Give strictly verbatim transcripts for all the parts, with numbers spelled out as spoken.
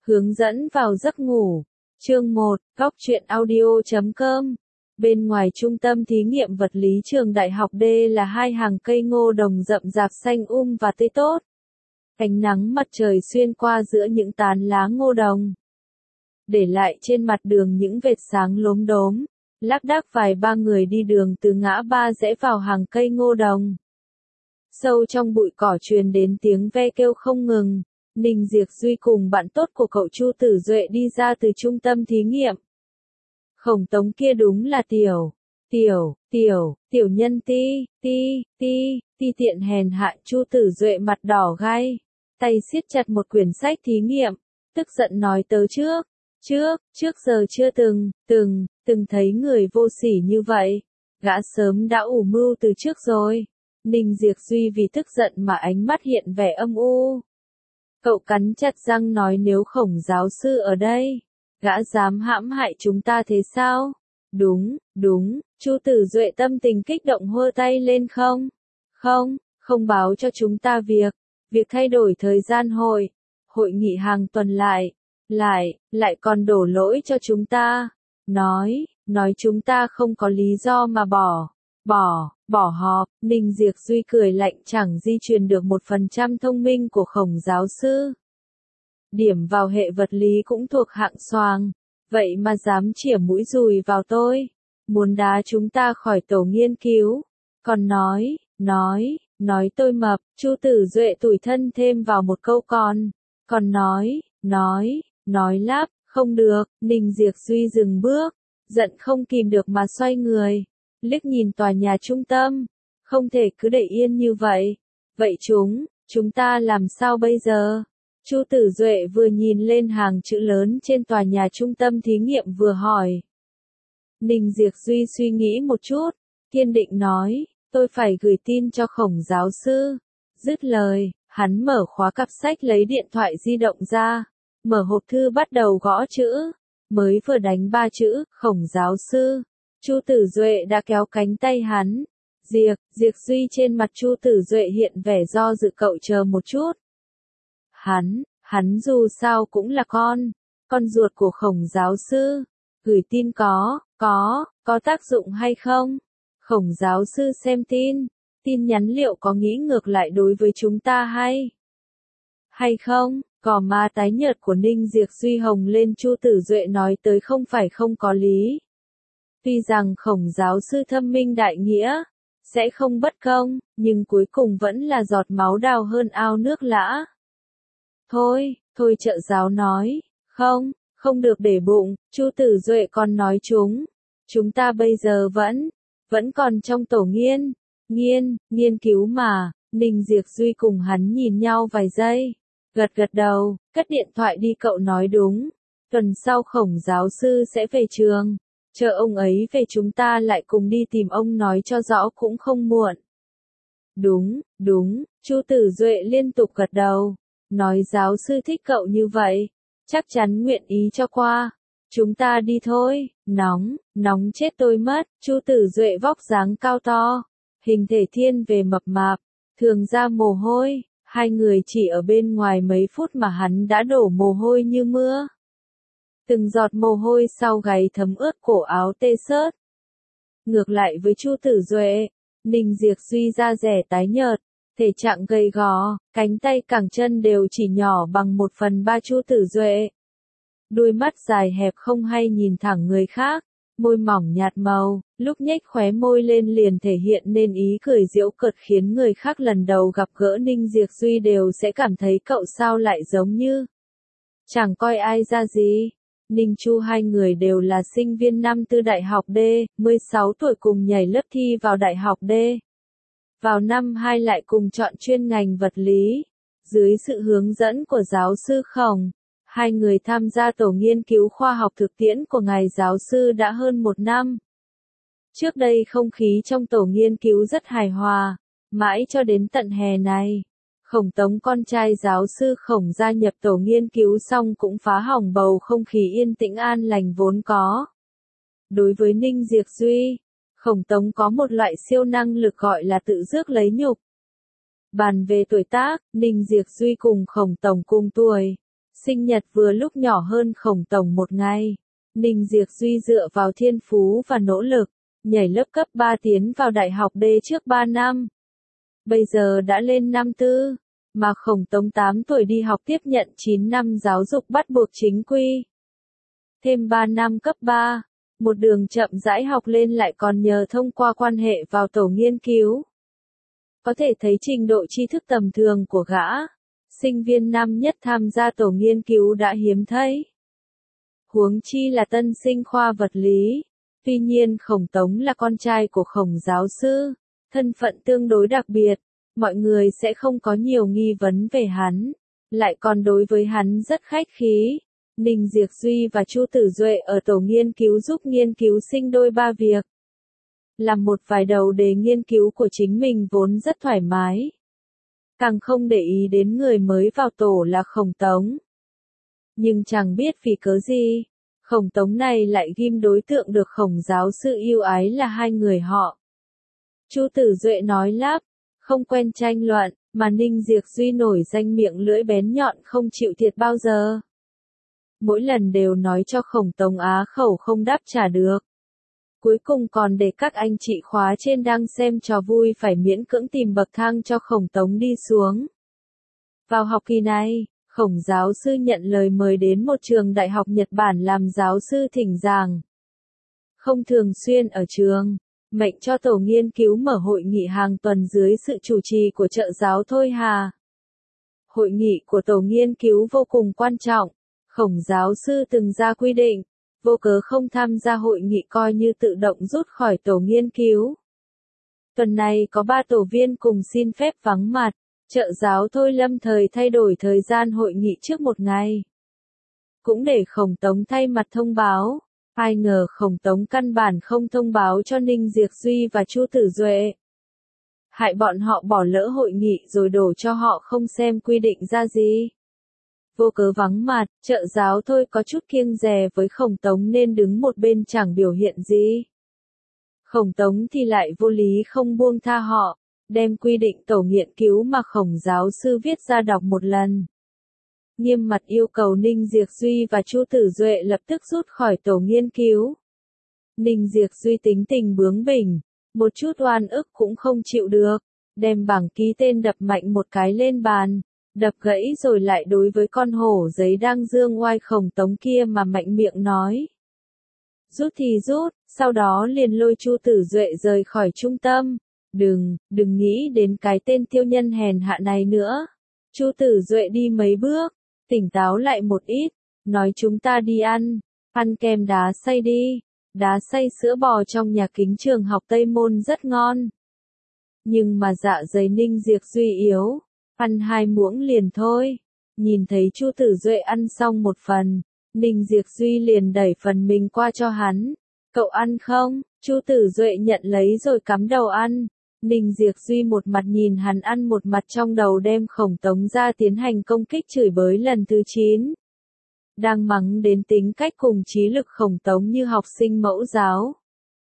Hướng dẫn vào giấc ngủ. Chương một, góc truyện audio chấm com. Bên ngoài trung tâm thí nghiệm vật lý trường đại học D là hai hàng cây ngô đồng rậm rạp xanh um và tươi tốt. Ánh nắng mặt trời xuyên qua giữa những tán lá ngô đồng, để lại trên mặt đường những vệt sáng lốm đốm. Lác đác vài ba người đi đường từ ngã ba rẽ vào hàng cây ngô đồng. Sâu trong bụi cỏ truyền đến tiếng ve kêu không ngừng. Ninh Diệp Duy cùng bạn tốt của cậu Chu Tử Duệ đi ra từ trung tâm thí nghiệm. Khổng Tống kia đúng là tiểu, tiểu, tiểu, tiểu nhân ti, ti, ti, ti tiện hèn hạ. Chu Tử Duệ mặt đỏ gai, tay siết chặt một quyển sách thí nghiệm, tức giận nói tớ trước, trước, trước giờ chưa từng, từng, từng thấy người vô sỉ như vậy. Gã sớm đã ủ mưu từ trước rồi. Ninh Diệp Duy vì tức giận mà ánh mắt hiện vẻ âm u. Cậu cắn chặt răng nói nếu Khổng giáo sư ở đây, gã dám hãm hại chúng ta thế sao? Đúng, đúng, Chu Tử Duệ tâm tình kích động hơ tay lên không? Không, không báo cho chúng ta việc, việc thay đổi thời gian hội, hội nghị hàng tuần lại, lại, lại còn đổ lỗi cho chúng ta. Nói, nói chúng ta không có lý do mà bỏ, bỏ, bỏ họp. Ninh Diệp Duy cười lạnh chẳng di truyền được một phần trăm thông minh của Khổng giáo sư. Điểm vào hệ vật lý cũng thuộc hạng xoàng, vậy mà dám chĩa mũi dùi vào tôi, muốn đá chúng ta khỏi tổ nghiên cứu. Còn nói, nói, nói tôi mập. Chu Tử Duệ tủi thân thêm vào một câu còn, còn nói, nói, nói lắp, không được. Ninh Diệp Duy dừng bước, giận không kìm được mà xoay người, liếc nhìn tòa nhà trung tâm, không thể cứ để yên như vậy. Vậy chúng, chúng ta làm sao bây giờ? Chu Tử Duệ vừa nhìn lên hàng chữ lớn trên tòa nhà trung tâm thí nghiệm vừa hỏi. Ninh Diệp Duy suy nghĩ một chút, kiên định nói, tôi phải gửi tin cho Khổng giáo sư. Dứt lời, hắn mở khóa cặp sách lấy điện thoại di động ra, mở hộp thư bắt đầu gõ chữ. Mới vừa đánh ba chữ, Khổng giáo sư, Chu Tử Duệ đã kéo cánh tay hắn. Diệp, Diệp Duy trên mặt Chu Tử Duệ hiện vẻ do dự, cậu chờ một chút. Hắn, hắn dù sao cũng là con, con ruột của Khổng giáo sư. Gửi tin có, có, có tác dụng hay không? Khổng giáo sư xem tin, tin nhắn liệu có nghĩ ngược lại đối với chúng ta hay? Hay không? Cỏ má tái nhợt của Ninh Diệp Duy hồng lên. Chu Tử Duệ nói tới không phải không có lý. Tuy rằng Khổng giáo sư thâm minh đại nghĩa, sẽ không bất công, nhưng cuối cùng vẫn là giọt máu đào hơn ao nước lã. Thôi, thôi trợ giáo nói, không, không được để bụng. Chu Tử Duệ còn nói chúng, chúng ta bây giờ vẫn, vẫn còn trong tổ nghiên, nghiên, nghiên cứu mà. Ninh Diệp Duy cùng hắn nhìn nhau vài giây, gật gật đầu, cất điện thoại đi. Cậu nói đúng, tuần sau Khổng giáo sư sẽ về trường, chờ ông ấy về chúng ta lại cùng đi tìm ông nói cho rõ cũng không muộn. Đúng, đúng, Chu Tử Duệ liên tục gật đầu, nói giáo sư thích cậu như vậy, chắc chắn nguyện ý cho qua. Chúng ta đi thôi. Nóng, nóng chết tôi mất. Chu Tử Duệ vóc dáng cao to, hình thể thiên về mập mạp, thường ra mồ hôi. Hai người chỉ ở bên ngoài mấy phút mà hắn đã đổ mồ hôi như mưa. Từng giọt mồ hôi sau gáy thấm ướt cổ áo tê xớt. Ngược lại với Chu Tử Duệ, Ninh Diệp Duy da rẻ tái nhợt, thể trạng gầy gò, cánh tay cẳng chân đều chỉ nhỏ bằng một phần ba Chu Tử Duệ. Đôi mắt dài hẹp không hay nhìn thẳng người khác, môi mỏng nhạt màu, lúc nhếch khóe môi lên liền thể hiện nên ý cười giễu cợt khiến người khác lần đầu gặp gỡ Ninh Diệp Duy đều sẽ cảm thấy cậu sao lại giống như chẳng coi ai ra gì. Ninh Chu hai người đều là sinh viên năm tư đại học D, mười sáu tuổi cùng nhảy lớp thi vào đại học D. Vào năm hai lại cùng chọn chuyên ngành vật lý. Dưới sự hướng dẫn của giáo sư Khổng, hai người tham gia tổ nghiên cứu khoa học thực tiễn của ngài giáo sư đã hơn một năm. Trước đây không khí trong tổ nghiên cứu rất hài hòa, mãi cho đến tận hè này. Khổng Tống con trai giáo sư Khổng gia nhập tổ nghiên cứu xong cũng phá hỏng bầu không khí yên tĩnh an lành vốn có. Đối với Ninh Diệp Duy, Khổng Tống có một loại siêu năng lực gọi là tự rước lấy nhục. Bàn về tuổi tác, Ninh Diệp Duy cùng Khổng Tổng cùng tuổi, Sinh nhật vừa lúc nhỏ hơn Khổng Tổng một ngày. Ninh Diệp Duy dựa vào thiên phú và nỗ lực, nhảy lớp cấp ba tiến vào đại học D trước ba năm. Bây giờ đã lên năm tư, mà Khổng Tống tám tuổi đi học tiếp nhận chín năm giáo dục bắt buộc chính quy. Thêm ba năm cấp ba, một đường chậm rãi học lên lại còn nhờ thông qua quan hệ vào tổ nghiên cứu. Có thể thấy trình độ tri thức tầm thường của gã, sinh viên năm nhất tham gia tổ nghiên cứu đã hiếm thấy. Huống chi là tân sinh khoa vật lý. Tuy nhiên Khổng Tống là con trai của Khổng giáo sư, thân phận tương đối đặc biệt, mọi người sẽ không có nhiều nghi vấn về hắn, lại còn đối với hắn rất khách khí. Ninh Diệp Duy và Chu Tử Duệ ở tổ nghiên cứu giúp nghiên cứu sinh đôi ba việc. Làm một vài đầu đề nghiên cứu của chính mình vốn rất thoải mái. Càng không để ý đến người mới vào tổ là Khổng Tống. Nhưng chẳng biết vì cớ gì, Khổng Tống này lại ghim đối tượng được Khổng giáo sư yêu ái là hai người họ. Chu Tử Duệ nói lắp, không quen tranh luận, mà Ninh Diệp Duy nổi danh miệng lưỡi bén nhọn không chịu thiệt bao giờ. Mỗi lần đều nói cho Khổng Tống á khẩu không đáp trả được. Cuối cùng còn để các anh chị khóa trên đang xem trò vui phải miễn cưỡng tìm bậc thang cho Khổng Tống đi xuống. Vào học kỳ này, Khổng giáo sư nhận lời mời đến một trường đại học Nhật Bản làm giáo sư thỉnh giảng. Không thường xuyên ở trường, mệnh cho tổ nghiên cứu mở hội nghị hàng tuần dưới sự chủ trì của trợ giáo Thôi Hà. Hội nghị của tổ nghiên cứu vô cùng quan trọng, Khổng giáo sư từng ra quy định, vô cớ không tham gia hội nghị coi như tự động rút khỏi tổ nghiên cứu. Tuần này có ba tổ viên cùng xin phép vắng mặt. Trợ giáo Thôi lâm thời thay đổi thời gian hội nghị trước một ngày. Cũng để Khổng Tống thay mặt thông báo. Ai ngờ Khổng Tống căn bản không thông báo cho Ninh Diệp Duy và Chu Tử Duệ. Hại bọn họ bỏ lỡ hội nghị rồi đổ cho họ không xem quy định ra gì. Vô cớ vắng mặt, trợ giáo Thôi có chút kiêng dè với Khổng Tống nên đứng một bên chẳng biểu hiện gì. Khổng Tống thì lại vô lý không buông tha họ. Đem quy định tổ nghiên cứu mà Khổng giáo sư viết ra đọc một lần. Nghiêm mặt yêu cầu Ninh Diệp Duy và Chu Tử Duệ lập tức rút khỏi tổ nghiên cứu. Ninh Diệp Duy tính tình bướng bỉnh, một chút oan ức cũng không chịu được, đem bảng ký tên đập mạnh một cái lên bàn, đập gãy rồi lại đối với con hổ giấy đang dương oai Khổng Tống kia mà mạnh miệng nói. Rút thì rút, sau đó liền lôi Chu Tử Duệ rời khỏi trung tâm. Đừng, đừng nghĩ đến cái tên tiêu nhân hèn hạ này nữa. Chu Tử Duệ đi mấy bước, tỉnh táo lại một ít, nói chúng ta đi ăn, ăn kem đá xay đi, đá xay sữa bò trong nhà kính trường học Tây Môn rất ngon. Nhưng mà dạ dày Ninh Diệp Duy yếu, ăn hai muỗng liền thôi. Nhìn thấy Chu Tử Duệ ăn xong một phần, Ninh Diệp Duy liền đẩy phần mình qua cho hắn. Cậu ăn không? Chu Tử Duệ nhận lấy rồi cắm đầu ăn. Ninh Diệp Duy một mặt nhìn hắn ăn một mặt trong đầu đem Khổng Tống ra tiến hành công kích chửi bới lần thứ chín. Đang mắng đến tính cách cùng trí lực Khổng Tống như học sinh mẫu giáo.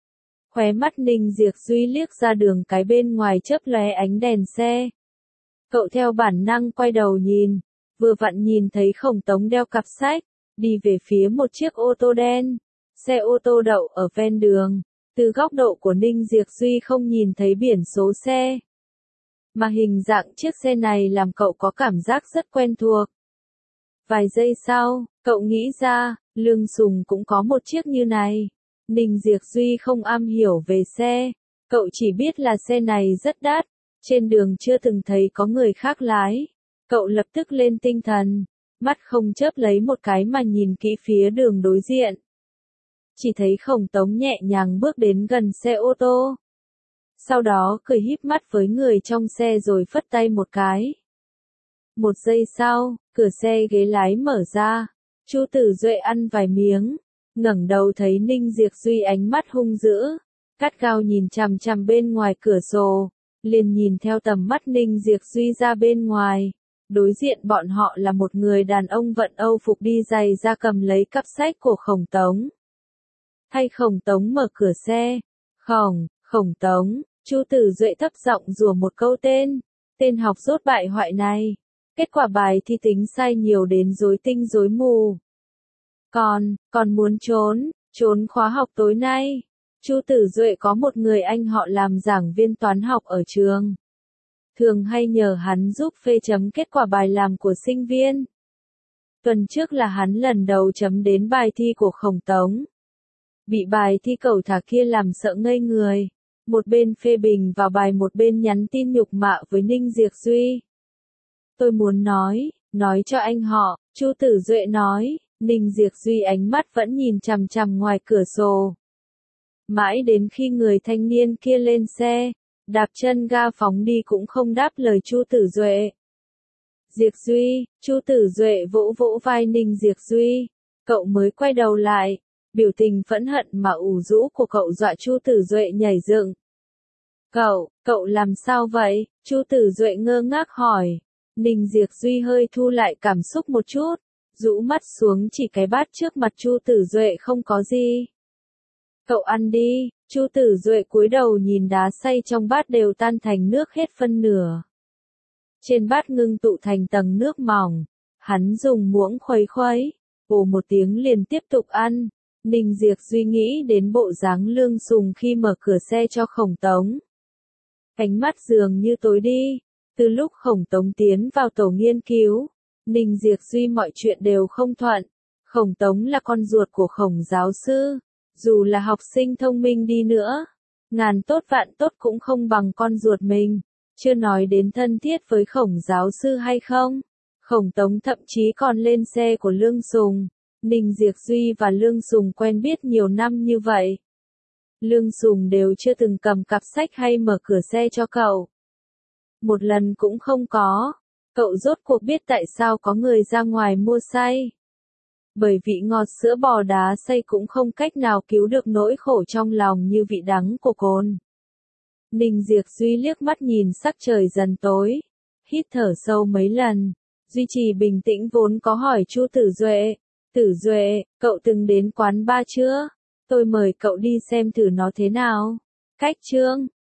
Khóe mắt Ninh Diệp Duy liếc ra đường cái bên ngoài chớp lóe ánh đèn xe. Cậu theo bản năng quay đầu nhìn, vừa vặn nhìn thấy Khổng Tống đeo cặp sách, đi về phía một chiếc ô tô đen. Xe ô tô đậu ở ven đường. Từ góc độ của Ninh Diệp Duy không nhìn thấy biển số xe. Mà hình dạng chiếc xe này làm cậu có cảm giác rất quen thuộc. Vài giây sau, cậu nghĩ ra, Lương Sùng cũng có một chiếc như này. Ninh Diệp Duy không am hiểu về xe. Cậu chỉ biết là xe này rất đắt. Trên đường chưa từng thấy có người khác lái. Cậu lập tức lên tinh thần. Mắt không chớp lấy một cái mà nhìn kỹ phía đường đối diện. Chỉ thấy Khổng Tống nhẹ nhàng bước đến gần xe ô tô. Sau đó cười híp mắt với người trong xe rồi phất tay một cái. Một giây sau, cửa xe ghế lái mở ra. Chu Tử Duệ ăn vài miếng, ngẩng đầu thấy Ninh Diệp Duy ánh mắt hung dữ, gắt gao nhìn chằm chằm bên ngoài cửa sổ, liền nhìn theo tầm mắt Ninh Diệp Duy ra bên ngoài. Đối diện bọn họ là một người đàn ông vận Âu phục đi giày ra cầm lấy cặp sách của Khổng Tống. Thay Khổng Tống mở cửa xe. Khổng, Khổng Tống, Chu Tử Duệ thấp giọng rủa một câu tên. Tên học dốt bại hoại này. Kết quả bài thi tính sai nhiều đến rối tinh rối mù. Còn, còn muốn trốn, trốn khóa học tối nay. Chu Tử Duệ có một người anh họ làm giảng viên toán học ở trường. Thường hay nhờ hắn giúp phê chấm kết quả bài làm của sinh viên. Tuần trước là hắn lần đầu chấm đến bài thi của Khổng Tống. Bị bài thi cẩu thả kia làm sợ ngây người. Một bên phê bình vào bài, một bên nhắn tin nhục mạ với Ninh Diệp Duy. Tôi muốn nói, nói cho anh họ, Chu Tử Duệ nói. Ninh Diệp Duy ánh mắt vẫn nhìn chằm chằm ngoài cửa sổ. Mãi đến khi người thanh niên kia lên xe, đạp chân ga phóng đi cũng không đáp lời Chu Tử Duệ. Diệp Duy, Chu Tử Duệ vỗ vỗ vai Ninh Diệp Duy. Cậu mới quay đầu lại, biểu tình phẫn hận mà ủ rũ của cậu dọa Chu Tử Duệ nhảy dựng. Cậu, cậu làm sao vậy? Chu Tử Duệ ngơ ngác hỏi. Ninh Diệp Duy hơi thu lại cảm xúc một chút, rũ mắt xuống chỉ cái bát trước mặt Chu Tử Duệ không có gì. Cậu ăn đi. Chu Tử Duệ cúi đầu nhìn đá xay trong bát đều tan thành nước hết phân nửa. Trên bát ngưng tụ thành tầng nước mỏng, hắn dùng muỗng khuấy khuấy, ồ một tiếng liền tiếp tục ăn. Ninh Diệp Duy nghĩ đến bộ dáng Lương Sùng khi mở cửa xe cho Khổng Tống. Ánh mắt dường như tối đi, từ lúc Khổng Tống tiến vào tổ nghiên cứu, Ninh Diệp Duy mọi chuyện đều không thuận. Khổng Tống là con ruột của Khổng giáo sư, dù là học sinh thông minh đi nữa, ngàn tốt vạn tốt cũng không bằng con ruột mình, chưa nói đến thân thiết với Khổng giáo sư hay không. Khổng Tống thậm chí còn lên xe của Lương Sùng. Ninh Diệp Duy và Lương Sùng quen biết nhiều năm như vậy. Lương Sùng đều chưa từng cầm cặp sách hay mở cửa xe cho cậu. Một lần cũng không có. Cậu rốt cuộc biết tại sao có người ra ngoài mua xay. Bởi vị ngọt sữa bò đá xay cũng không cách nào cứu được nỗi khổ trong lòng như vị đắng của cồn. Ninh Diệp Duy liếc mắt nhìn sắc trời dần tối, hít thở sâu mấy lần, duy trì bình tĩnh vốn có hỏi Chu Tử Duệ. Tử Duệ, cậu từng đến quán bar chưa? Tôi mời cậu đi xem thử nó thế nào. Cách chương